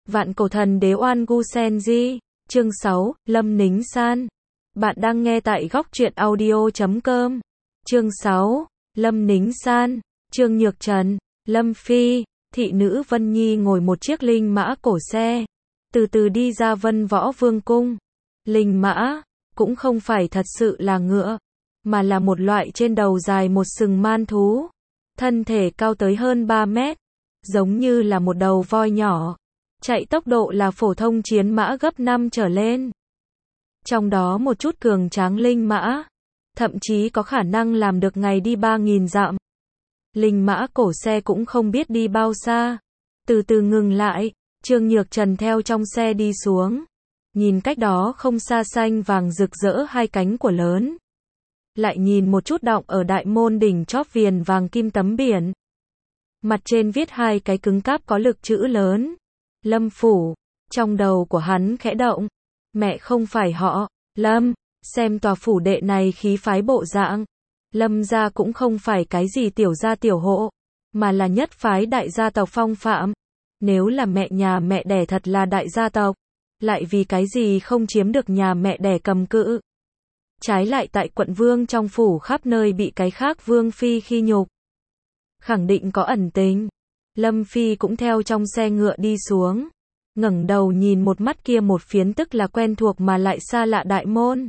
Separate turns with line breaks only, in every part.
Vạn cổ thần đế Oan Gu Senji, chương 6, Lâm Nính San. Bạn đang nghe tại góc truyện audio.com. Chương 6, Lâm Nính San, Trương Nhược Trần, Lâm Phi, thị nữ Vân Nhi ngồi một chiếc linh mã cổ xe, từ từ đi ra Vân Võ Vương cung. Linh mã, cũng không phải thật sự là ngựa, mà là một loại trên đầu dài một sừng man thú. Thân thể cao tới hơn 3 mét, giống như là một đầu voi nhỏ. Chạy tốc độ là phổ thông chiến mã gấp 5 trở lên. Trong đó một chút cường tráng linh mã, thậm chí có khả năng làm được ngày đi 3.000 dặm. Linh mã cổ xe cũng không biết đi bao xa. Từ từ ngừng lại, Trương Nhược Trần theo trong xe đi xuống. Nhìn cách đó không xa xanh vàng rực rỡ hai cánh của lớn. Lại nhìn một chút đọng ở đại môn đỉnh chóp viền vàng kim tấm biển. Mặt trên viết hai cái cứng cáp có lực chữ lớn. Lâm phủ. Trong đầu của hắn khẽ động. Mẹ không phải họ, Lâm. Xem tòa phủ đệ này khí phái bộ dạng. Lâm gia cũng không phải cái gì tiểu gia tiểu hộ, mà là nhất phái đại gia tộc phong phạm. Nếu là mẹ nhà mẹ đẻ thật là đại gia tộc, lại vì cái gì không chiếm được nhà mẹ đẻ cầm cự. Trái lại tại quận vương trong phủ khắp nơi bị cái khác vương phi khi nhục. Khẳng định có ẩn tình. Lâm Phi cũng theo trong xe ngựa đi xuống. Ngẩng đầu nhìn một mắt kia một phiến tức là quen thuộc mà lại xa lạ đại môn.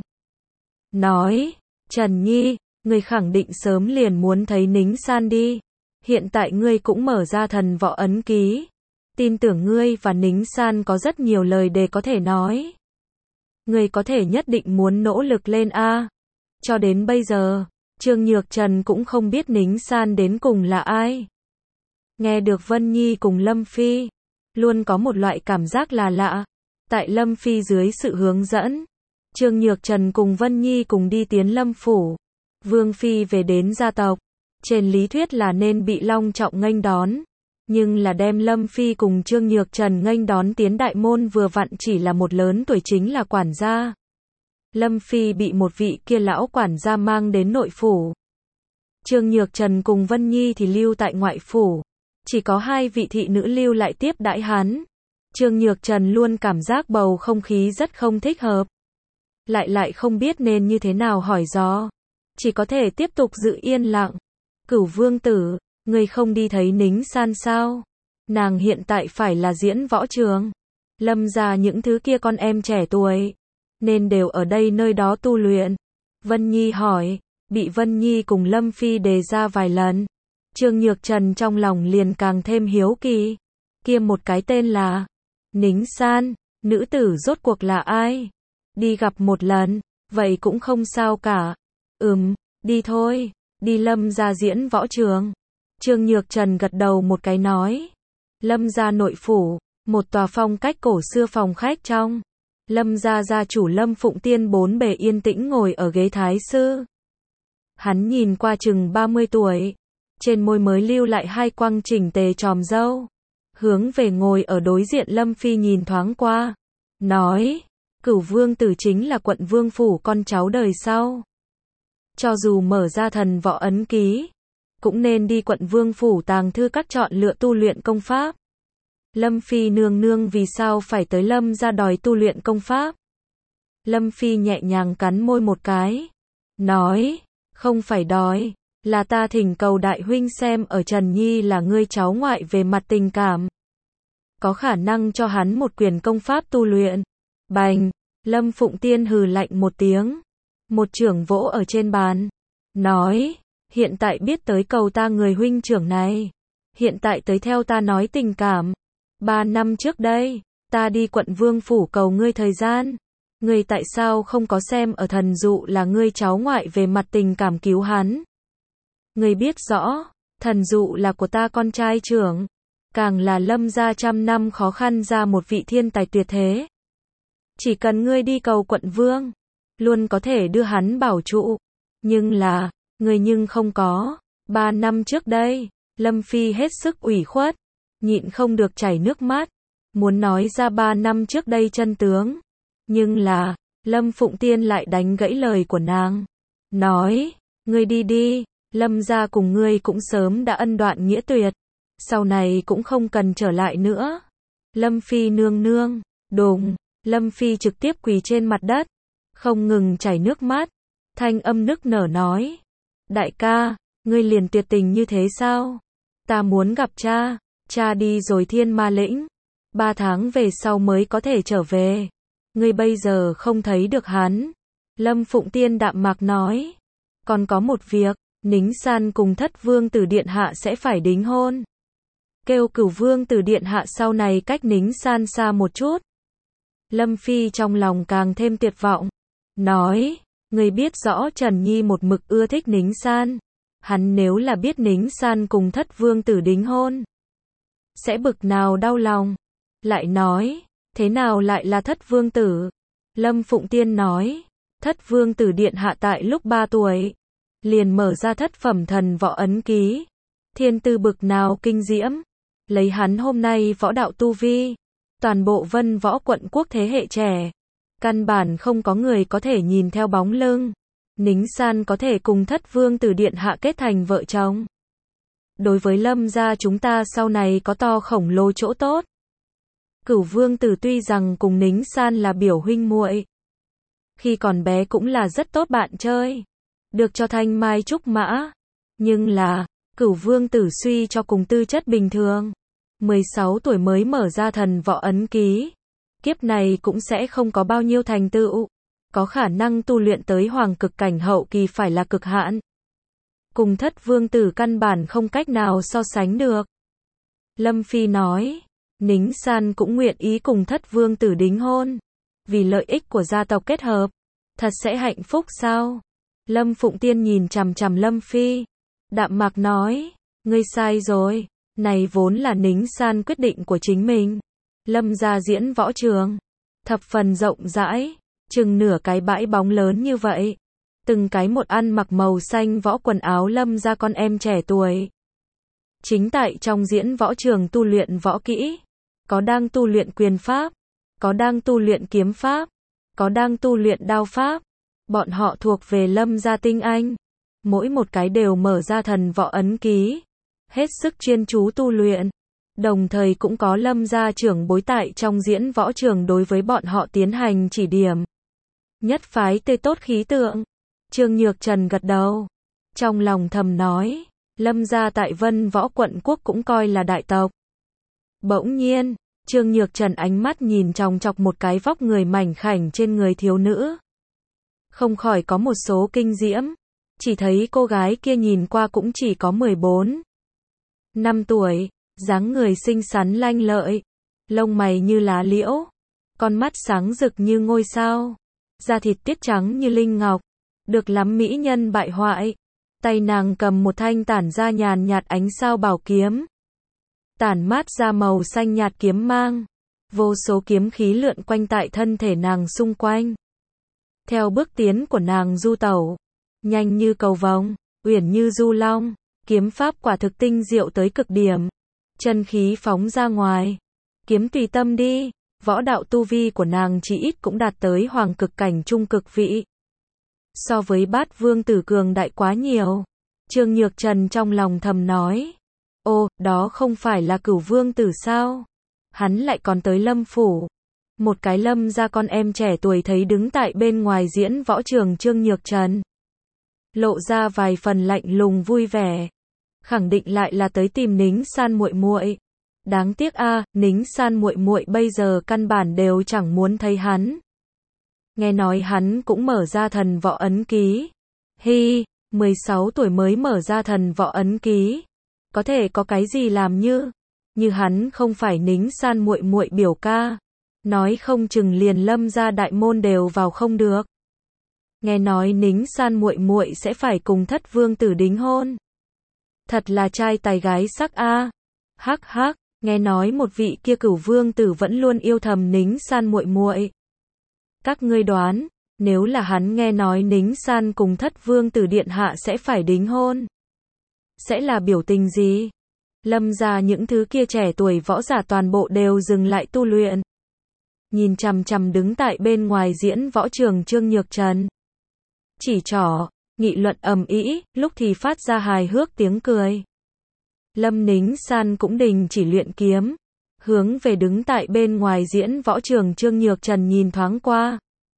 Nói, Trần Nhi, ngươi khẳng định sớm liền muốn thấy Nính San đi. Hiện tại ngươi cũng mở ra thần võ ấn ký. Tin tưởng ngươi và Nính San có rất nhiều lời để có thể nói. Ngươi có thể nhất định muốn nỗ lực lên a. Cho đến bây giờ, Trương Nhược Trần cũng không biết Nính San đến cùng là ai. Nghe được Vân Nhi cùng Lâm Phi, luôn có một loại cảm giác là lạ. Tại Lâm Phi dưới sự hướng dẫn, Trương Nhược Trần cùng Vân Nhi cùng đi tiến Lâm phủ. Vương Phi về đến gia tộc, trên lý thuyết là nên bị long trọng nghênh đón. Nhưng là đem Lâm Phi cùng Trương Nhược Trần nghênh đón tiến đại môn vừa vặn chỉ là một lớn tuổi chính là quản gia. Lâm Phi bị một vị kia lão quản gia mang đến nội phủ. Trương Nhược Trần cùng Vân Nhi thì lưu tại ngoại phủ. Chỉ có hai vị thị nữ lưu lại tiếp đãi hắn. Trương Nhược Trần luôn cảm giác bầu không khí rất không thích hợp. Lại không biết nên như thế nào hỏi dò. Chỉ có thể tiếp tục giữ yên lặng. Cửu vương tử, ngươi không đi thấy Nính San sao? Nàng hiện tại phải là diễn võ trường. Lâm gia những thứ kia con em trẻ tuổi, nên đều ở đây nơi đó tu luyện. Vân Nhi hỏi, bị Vân Nhi cùng Lâm Phi đề ra vài lần. Trương Nhược Trần trong lòng liền càng thêm hiếu kỳ. Kia một cái tên là Nính San, nữ tử rốt cuộc là ai? Đi gặp một lần, vậy cũng không sao cả. Đi thôi, đi Lâm gia diễn võ trường. Trương Nhược Trần gật đầu một cái nói. Lâm gia nội phủ, một tòa phong cách cổ xưa phòng khách trong. Lâm gia gia chủ Lâm Phụng Tiên bốn bề yên tĩnh ngồi ở ghế thái sư. Hắn nhìn qua chừng 30 tuổi. Trên môi mới lưu lại hai quăng chỉnh tề tròm râu. Hướng về ngồi ở đối diện Lâm Phi nhìn thoáng qua. Nói, Cửu vương tử chính là quận vương phủ con cháu đời sau. Cho dù mở ra thần võ ấn ký, cũng nên đi quận vương phủ tàng thư các chọn lựa tu luyện công pháp. Lâm Phi nương nương vì sao phải tới Lâm ra đòi tu luyện công pháp? Lâm Phi nhẹ nhàng cắn môi một cái. Nói, không phải đòi, là ta thỉnh cầu đại huynh xem ở Trần Nhi là ngươi cháu ngoại về mặt tình cảm. Có khả năng cho hắn một quyền công pháp tu luyện. Bành, Lâm Phụng Tiên hừ lạnh một tiếng. Một chưởng vỗ ở trên bàn. Nói, hiện tại biết tới cầu ta người huynh trưởng này. Hiện tại tới theo ta nói tình cảm. 3 năm trước đây, ta đi quận vương phủ cầu ngươi thời gian. Ngươi tại sao không có xem ở thần dụ là ngươi cháu ngoại về mặt tình cảm cứu hắn? Ngươi biết rõ, thần dụ là của ta con trai trưởng. Càng là Lâm gia trăm năm khó khăn ra một vị thiên tài tuyệt thế. Chỉ cần ngươi đi cầu quận vương, luôn có thể đưa hắn bảo trụ. Nhưng là, ngươi nhưng không có. 3 năm trước đây, Lâm Phi hết sức ủy khuất, nhịn không được chảy nước mắt, muốn nói ra 3 năm trước đây chân tướng. Nhưng là, Lâm Phụng Tiên lại đánh gãy lời của nàng. Nói, ngươi đi đi, Lâm gia cùng ngươi cũng sớm đã ân đoạn nghĩa tuyệt. Sau này cũng không cần trở lại nữa. Lâm Phi nương nương, đùng, Lâm Phi trực tiếp quỳ trên mặt đất, không ngừng chảy nước mắt, thanh âm nức nở nói. Đại ca, ngươi liền tuyệt tình như thế sao? Ta muốn gặp cha, cha đi rồi Thiên Ma Lĩnh, 3 tháng về sau mới có thể trở về. Ngươi bây giờ không thấy được hắn. Lâm Phụng Tiên đạm mạc nói. Còn có một việc, Nính San cùng Thất Vương Tử Điện Hạ sẽ phải đính hôn. Kêu Cửu Vương Tử Điện Hạ sau này cách Nính San xa một chút. Lâm Phi trong lòng càng thêm tuyệt vọng. Nói, ngươi biết rõ Trần Nhi một mực ưa thích Nính San. Hắn nếu là biết Nính San cùng Thất Vương Tử đính hôn, sẽ bực nào đau lòng. Lại nói, thế nào lại là Thất Vương Tử? Lâm Phụng Tiên nói, Thất Vương Tử Điện Hạ tại lúc 3 tuổi, liền mở ra thất phẩm thần võ ấn ký. Thiên tư bực nào kinh diễm. Lấy hắn hôm nay võ đạo tu vi, toàn bộ Vân Võ quận quốc thế hệ trẻ, căn bản không có người có thể nhìn theo bóng lưng. Nính San có thể cùng Thất Vương Tử Điện Hạ kết thành vợ chồng. Đối với Lâm gia chúng ta sau này có to khổng lồ chỗ tốt. Cửu Vương Tử tuy rằng cùng Nính San là biểu huynh muội, khi còn bé cũng là rất tốt bạn chơi, được cho thanh mai trúc mã. Nhưng là, Cửu Vương Tử suy cho cùng tư chất bình thường, 16 tuổi mới mở ra thần võ ấn ký, kiếp này cũng sẽ không có bao nhiêu thành tựu, có khả năng tu luyện tới hoàng cực cảnh hậu kỳ phải là cực hạn. Cùng Thất Vương Tử căn bản không cách nào so sánh được. Lâm Phi nói, Nính San cũng nguyện ý cùng Thất Vương Tử đính hôn, vì lợi ích của gia tộc kết hợp, thật sẽ hạnh phúc sao? Lâm Phụng Tiên nhìn chằm chằm Lâm Phi, đạm mạc nói, ngươi sai rồi, này vốn là Nính San quyết định của chính mình. Lâm gia diễn võ trường, thập phần rộng rãi, chừng nửa cái bãi bóng lớn như vậy, từng cái một ăn mặc màu xanh võ quần áo Lâm gia con em trẻ tuổi. Chính tại trong diễn võ trường tu luyện võ kỹ, có đang tu luyện quyền pháp, có đang tu luyện kiếm pháp, có đang tu luyện đao pháp. Bọn họ thuộc về Lâm gia tinh anh, mỗi một cái đều mở ra thần võ ấn ký, hết sức chuyên chú tu luyện. Đồng thời cũng có Lâm gia trưởng bối tại trong diễn võ trường đối với bọn họ tiến hành chỉ điểm. Nhất phái tươi tốt khí tượng. Trương Nhược Trần gật đầu, trong lòng thầm nói, Lâm gia tại Vân Võ quận quốc cũng coi là đại tộc. Bỗng nhiên, Trương Nhược Trần ánh mắt nhìn chòng chọc một cái vóc người mảnh khảnh trên người thiếu nữ, không khỏi có một số kinh diễm. Chỉ thấy cô gái kia nhìn qua cũng chỉ có 14 năm tuổi, dáng người xinh xắn lanh lợi, lông mày như lá liễu, con mắt sáng rực như ngôi sao, da thịt tiết trắng như linh ngọc, được lắm mỹ nhân bại hoại. Tay nàng cầm một thanh tản ra nhàn nhạt ánh sao bảo kiếm, tản mát ra màu xanh nhạt kiếm mang, vô số kiếm khí lượn quanh tại thân thể nàng xung quanh. Theo bước tiến của nàng du tẩu, nhanh như cầu vồng, uyển như du long, kiếm pháp quả thực tinh diệu tới cực điểm. Chân khí phóng ra ngoài, kiếm tùy tâm đi. Võ đạo tu vi của nàng chỉ ít cũng đạt tới hoàng cực cảnh trung cực vị. So với Bát Vương Tử cường đại quá nhiều. Trương Nhược Trần trong lòng thầm nói, ô, đó không phải là Cửu Vương Tử sao? Hắn lại còn tới Lâm phủ. Một cái Lâm gia con em trẻ tuổi thấy đứng tại bên ngoài diễn võ trường Trương Nhược Trần, lộ ra vài phần lạnh lùng vui vẻ, khẳng định lại là tới tìm Nính San muội muội. Đáng tiếc a, Nính San muội muội bây giờ căn bản đều chẳng muốn thấy hắn. Nghe nói hắn cũng mở ra thần võ ấn ký. Hi, 16 tuổi mới mở ra thần võ ấn ký, có thể có cái gì làm như hắn không phải Nính San muội muội biểu ca, nói không chừng liền Lâm gia đại môn đều vào không được. Nghe nói Nính San muội muội sẽ phải cùng Thất Vương Tử đính hôn. Thật là trai tài gái sắc a. Hắc hắc, nghe nói một vị kia Cửu Vương Tử vẫn luôn yêu thầm Nính San muội muội. Các ngươi đoán, nếu là hắn nghe nói Nính San cùng Thất Vương Tử điện hạ sẽ phải đính hôn, sẽ là biểu tình gì? Lâm gia những thứ kia trẻ tuổi võ giả toàn bộ đều dừng lại tu luyện, nhìn chằm chằm đứng tại bên ngoài diễn võ trường Trương Nhược Trần, chỉ trỏ, nghị luận ầm ĩ, lúc thì phát ra hài hước tiếng cười. Lâm Nính San cũng đình chỉ luyện kiếm, hướng về đứng tại bên ngoài diễn võ trường Trương Nhược Trần nhìn thoáng qua.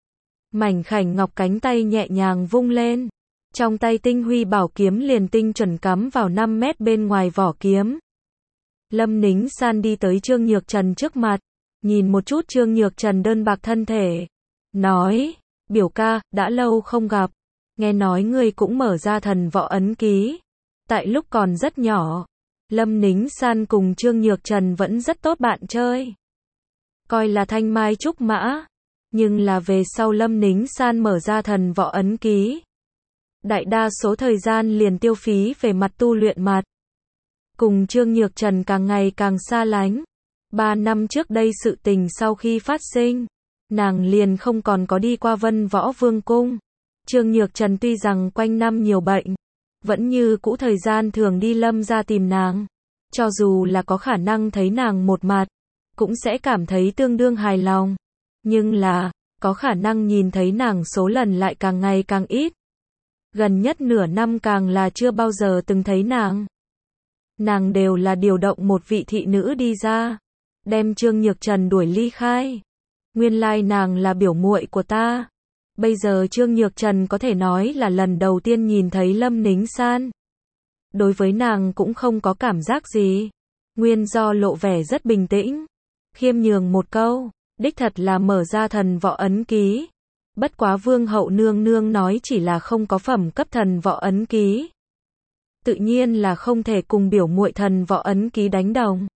Mảnh khảnh ngọc cánh tay nhẹ nhàng vung lên. Trong tay tinh huy bảo kiếm liền tinh chuẩn cắm vào 5 mét bên ngoài vỏ kiếm. Lâm Nính San đi tới Trương Nhược Trần trước mặt, nhìn một chút Trương Nhược Trần đơn bạc thân thể. Nói, biểu ca, đã lâu không gặp. Nghe nói ngươi cũng mở ra thần võ ấn ký. Tại lúc còn rất nhỏ, Lâm Nính San cùng Trương Nhược Trần vẫn rất tốt bạn chơi. Coi là thanh mai trúc mã. Nhưng là về sau Lâm Nính San mở ra thần võ ấn ký. Đại đa số thời gian liền tiêu phí về mặt tu luyện mặt. Cùng Trương Nhược Trần càng ngày càng xa lánh. 3 năm trước đây sự tình sau khi phát sinh, nàng liền không còn có đi qua Vân Võ Vương Cung. Trương Nhược Trần tuy rằng quanh năm nhiều bệnh, vẫn như cũ thời gian thường đi Lâm ra tìm nàng. Cho dù là có khả năng thấy nàng một mặt, cũng sẽ cảm thấy tương đương hài lòng. Nhưng là, có khả năng nhìn thấy nàng số lần lại càng ngày càng ít. Gần nhất nửa năm càng là chưa bao giờ từng thấy nàng. Nàng đều là điều động một vị thị nữ đi ra, đem Trương Nhược Trần đuổi ly khai. Nguyên lai nàng là biểu muội của ta. Bây giờ Trương Nhược Trần có thể nói là lần đầu tiên nhìn thấy Lâm Nính San. Đối với nàng cũng không có cảm giác gì. Nguyên do lộ vẻ rất bình tĩnh. Khiêm nhường một câu, đích thật là mở ra thần võ ấn ký. Bất quá Vương hậu nương nương nói chỉ là không có phẩm cấp thần võ ấn ký. Tự nhiên là không thể cùng biểu muội thần võ ấn ký đánh đồng.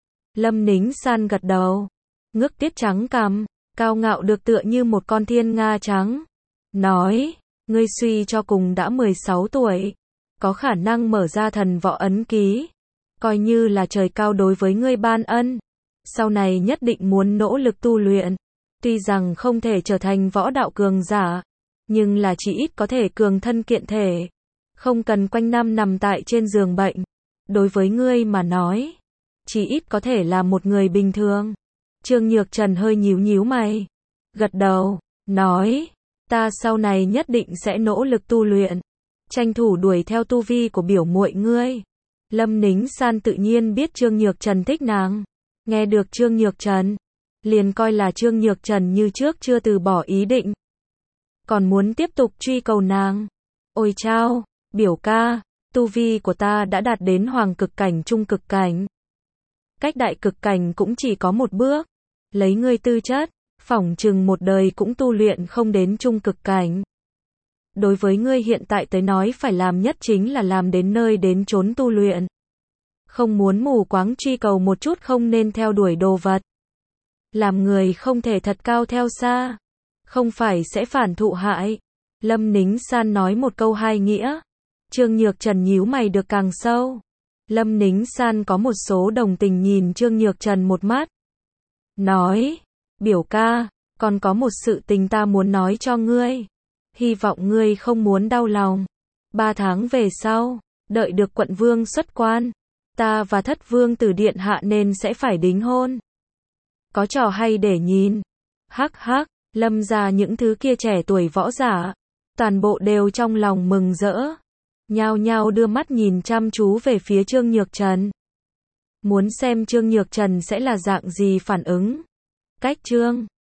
Lâm Nính San gật đầu, ngước tiết trắng cằm, cao ngạo được tựa như một con thiên nga trắng. Nói, ngươi suy cho cùng đã 16 tuổi, có khả năng mở ra thần võ ấn ký. Coi như là trời cao đối với ngươi ban ân. Sau này nhất định muốn nỗ lực tu luyện. Tuy rằng không thể trở thành võ đạo cường giả, nhưng là chỉ ít có thể cường thân kiện thể. Không cần quanh năm nằm tại trên giường bệnh. Đối với ngươi mà nói, chỉ ít có thể là một người bình thường. Trương Nhược Trần hơi nhíu nhíu mày, gật đầu, nói, ta sau này nhất định sẽ nỗ lực tu luyện, tranh thủ đuổi theo tu vi của biểu muội ngươi. Lâm Nính San tự nhiên biết Trương Nhược Trần thích nàng. Nghe được Trương Nhược Trần, liền coi là Trương Nhược Trần như trước chưa từ bỏ ý định. Còn muốn tiếp tục truy cầu nàng. Ôi chao, biểu ca, tu vi của ta đã đạt đến hoàng cực cảnh trung cực cảnh. Cách đại cực cảnh cũng chỉ có một bước. Lấy ngươi tư chất, phỏng chừng một đời cũng tu luyện không đến trung cực cảnh. Đối với ngươi hiện tại tới nói phải làm nhất chính là làm đến nơi đến chốn tu luyện. Không muốn mù quáng truy cầu một chút không nên theo đuổi đồ vật. Làm người không thể thật cao theo xa. Không phải sẽ phản thụ hại. Lâm Nính San nói một câu hai nghĩa. Trương Nhược Trần nhíu mày được càng sâu. Lâm Nính San có một số đồng tình nhìn Trương Nhược Trần một mắt. Nói, biểu ca, còn có một sự tình ta muốn nói cho ngươi. Hy vọng ngươi không muốn đau lòng. 3 tháng về sau, đợi được quận vương xuất quan, ta và thất vương tử điện hạ nên sẽ phải đính hôn. Có trò hay để nhìn. Hắc hắc, Lâm gia những thứ kia trẻ tuổi võ giả, toàn bộ đều trong lòng mừng rỡ. Nhao nhao đưa mắt nhìn chăm chú về phía Trương Nhược Trần. Muốn xem Trương Nhược Trần sẽ là dạng gì phản ứng. Cách chương